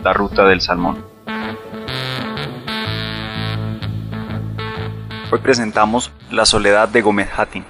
La ruta del salmón. Hoy presentamos La soledad de Gómez Hattin.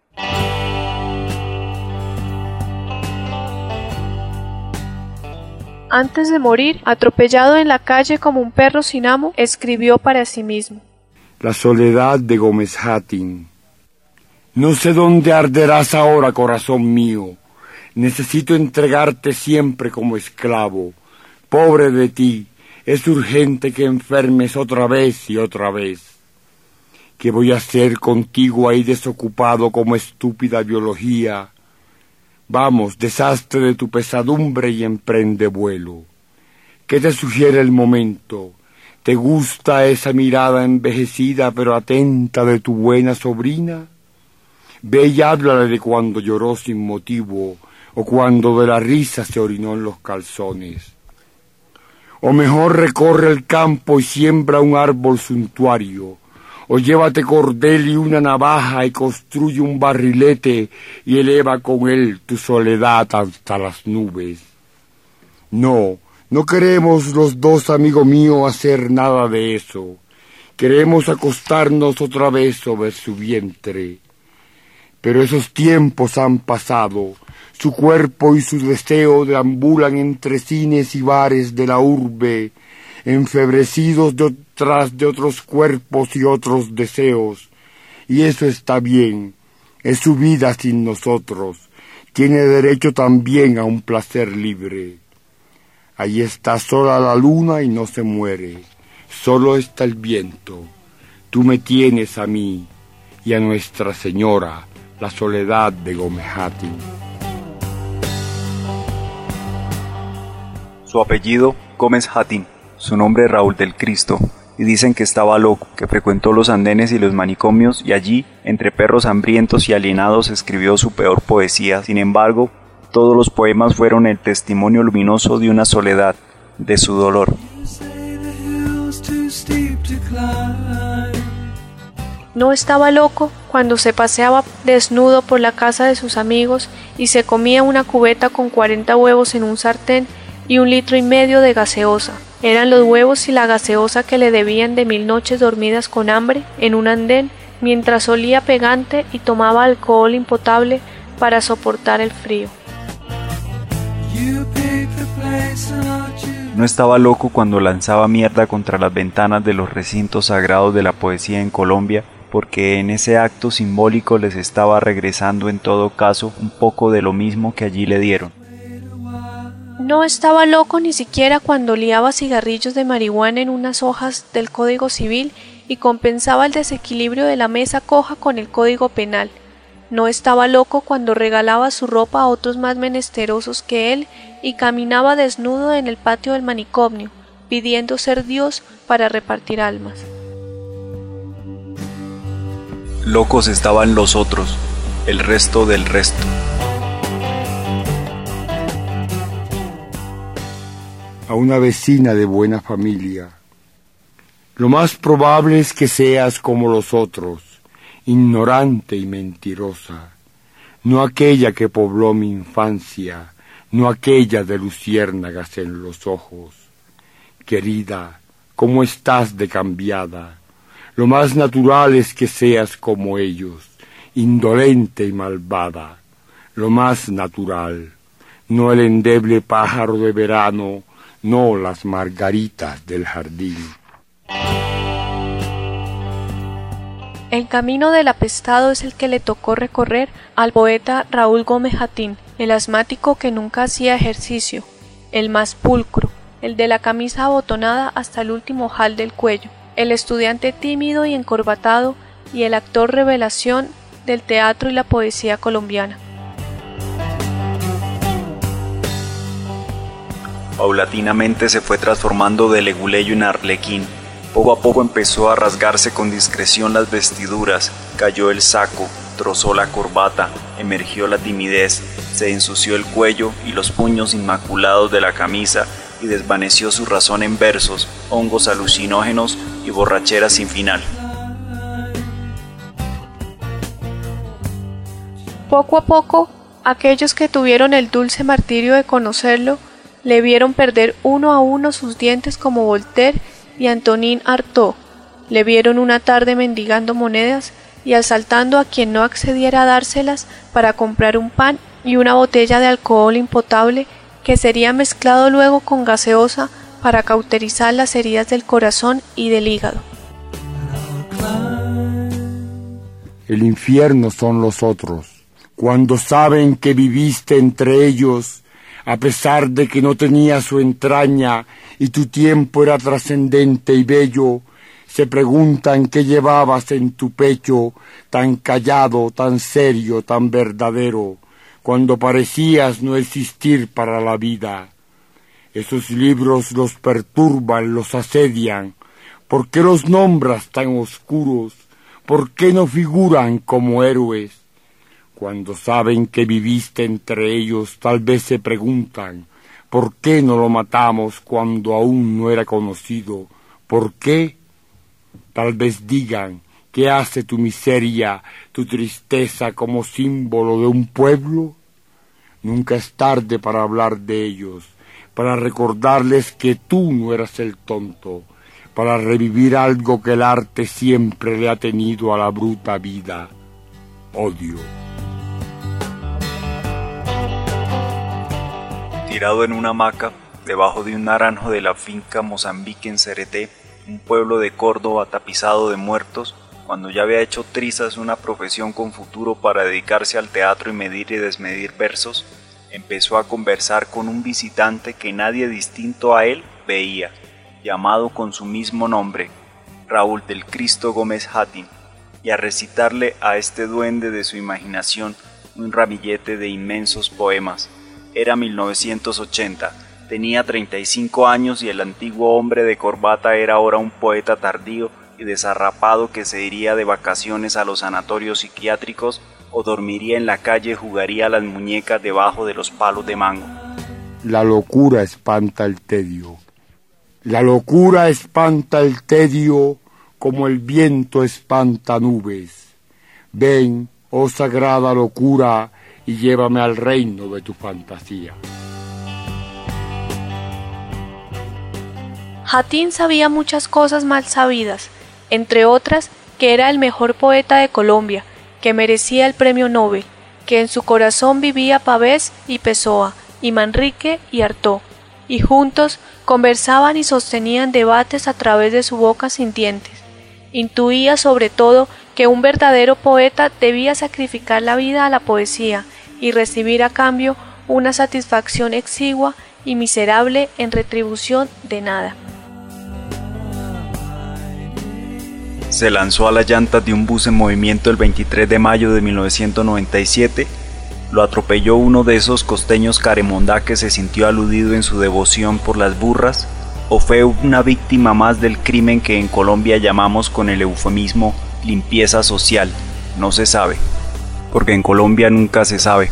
Antes de morir, atropellado en la calle como un perro sin amo, escribió para sí mismo. La soledad de Gómez Hattin. No sé dónde arderás ahora, corazón mío. Necesito entregarte siempre como esclavo. Pobre de ti, es urgente que enfermes otra vez y otra vez. ¿Qué voy a hacer contigo ahí desocupado como estúpida biología? Vamos, desastre de tu pesadumbre y emprende vuelo. ¿Qué te sugiere el momento? ¿Te gusta esa mirada envejecida pero atenta de tu buena sobrina? Ve y háblale de cuando lloró sin motivo o cuando de la risa se orinó en los calzones. O mejor recorre el campo y siembra un árbol suntuario. O llévate cordel y una navaja y construye un barrilete y eleva con él tu soledad hasta las nubes. No queremos los dos, amigo mío, hacer nada de eso. Queremos acostarnos otra vez sobre su vientre. Pero esos tiempos han pasado. Su cuerpo y su deseo deambulan entre cines y bares de la urbe, enfebrecidos detrás de otros cuerpos y otros deseos. Y eso está bien, es su vida sin nosotros, tiene derecho también a un placer libre. Ahí está sola la luna y no se muere, solo está el viento. Tú me tienes a mí y a Nuestra Señora, la soledad de Gómez Hattin. Su apellido, Gómez Hattin. Su nombre, Raúl del Cristo, y dicen que estaba loco, que frecuentó los andenes y los manicomios y allí, entre perros hambrientos y alienados, escribió su peor poesía. Sin embargo, todos los poemas fueron el testimonio luminoso de una soledad, de su dolor. No estaba loco cuando se paseaba desnudo por la casa de sus amigos y se comía una cubeta con 40 huevos en un sartén y 1,5 litros de gaseosa. Eran los huevos y la gaseosa que le debían de 1000 noches dormidas con hambre en un andén, mientras olía pegante y tomaba alcohol impotable para soportar el frío. No estaba loco cuando lanzaba mierda contra las ventanas de los recintos sagrados de la poesía en Colombia, porque en ese acto simbólico les estaba regresando en todo caso un poco de lo mismo que allí le dieron. No estaba loco ni siquiera cuando liaba cigarrillos de marihuana en unas hojas del Código Civil y compensaba el desequilibrio de la mesa coja con el Código Penal. No estaba loco cuando regalaba su ropa a otros más menesterosos que él y caminaba desnudo en el patio del manicomio, pidiendo ser Dios para repartir almas. Locos estaban los otros, el resto del resto. A una vecina de buena familia. Lo más probable es que seas como los otros, ignorante y mentirosa, no aquella que pobló mi infancia, no aquella de luciérnagas en los ojos. Querida, ¿cómo estás de cambiada? Lo más natural es que seas como ellos, indolente y malvada, lo más natural, no el endeble pájaro de verano, no las margaritas del jardín. El camino del apestado es el que le tocó recorrer al poeta Raúl Gómez Hattin, el asmático que nunca hacía ejercicio, el más pulcro, el de la camisa abotonada hasta el último ojal del cuello, el estudiante tímido y encorbatado y el actor revelación del teatro y la poesía colombiana. Paulatinamente se fue transformando de leguleyo en arlequín. Poco a poco empezó a rasgarse con discreción las vestiduras, cayó el saco, trozó la corbata, emergió la timidez, se ensució el cuello y los puños inmaculados de la camisa y desvaneció su razón en versos, hongos alucinógenos y borracheras sin final. Poco a poco, aquellos que tuvieron el dulce martirio de conocerlo Le vieron perder uno a uno sus dientes como Voltaire y Antonin Artaud. Le vieron una tarde mendigando monedas y asaltando a quien no accediera a dárselas para comprar un pan y una botella de alcohol impotable que sería mezclado luego con gaseosa para cauterizar las heridas del corazón y del hígado. El infierno son los otros, cuando saben que viviste entre ellos, a pesar de que no tenía su entraña y tu tiempo era trascendente y bello, se preguntan qué llevabas en tu pecho, tan callado, tan serio, tan verdadero, cuando parecías no existir para la vida. Esos libros los perturban, los asedian. ¿Por qué los nombras tan oscuros? ¿Por qué no figuran como héroes? Cuando saben que viviste entre ellos, tal vez se preguntan, ¿por qué no lo matamos cuando aún no era conocido? ¿Por qué? Tal vez digan, ¿qué hace tu miseria, tu tristeza como símbolo de un pueblo? Nunca es tarde para hablar de ellos, para recordarles que tú no eras el tonto, para revivir algo que el arte siempre le ha tenido a la bruta vida: odio. Tirado en una hamaca, debajo de un naranjo de la finca Mozambique en Cereté, un pueblo de Córdoba tapizado de muertos, cuando ya había hecho trizas una profesión con futuro para dedicarse al teatro y medir y desmedir versos, empezó a conversar con un visitante que nadie distinto a él veía, llamado con su mismo nombre, Raúl del Cristo Gómez Hattin, y a recitarle a este duende de su imaginación un ramillete de inmensos poemas. Era 1980, tenía 35 años y el antiguo hombre de corbata era ahora un poeta tardío y desarrapado que se iría de vacaciones a los sanatorios psiquiátricos o dormiría en la calle y jugaría a las muñecas debajo de los palos de mango. La locura espanta el tedio. La locura espanta el tedio como el viento espanta nubes. Ven, oh sagrada locura, y llévame al reino de tu fantasía. Hattin sabía muchas cosas mal sabidas, entre otras que era el mejor poeta de Colombia, que merecía el premio Nobel, que en su corazón vivía Pavés y Pessoa, y Manrique y Artaud, y juntos conversaban y sostenían debates a través de su boca sin dientes. Intuía sobre todo que un verdadero poeta debía sacrificar la vida a la poesía y recibir a cambio una satisfacción exigua y miserable en retribución de nada. Se lanzó a las llantas de un bus en movimiento el 23 de mayo de 1997, lo atropelló uno de esos costeños caremondá que se sintió aludido en su devoción por las burras, o fue una víctima más del crimen que en Colombia llamamos con el eufemismo limpieza social. No se sabe, porque en Colombia nunca se sabe.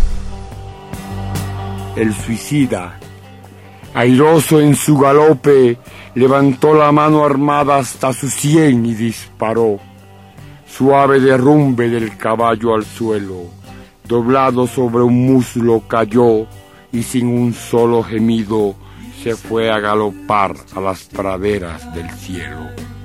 El suicida, airoso en su galope, levantó la mano armada hasta su sien y disparó. Suave derrumbe del caballo al suelo, doblado sobre un muslo cayó y sin un solo gemido se fue a galopar a las praderas del cielo.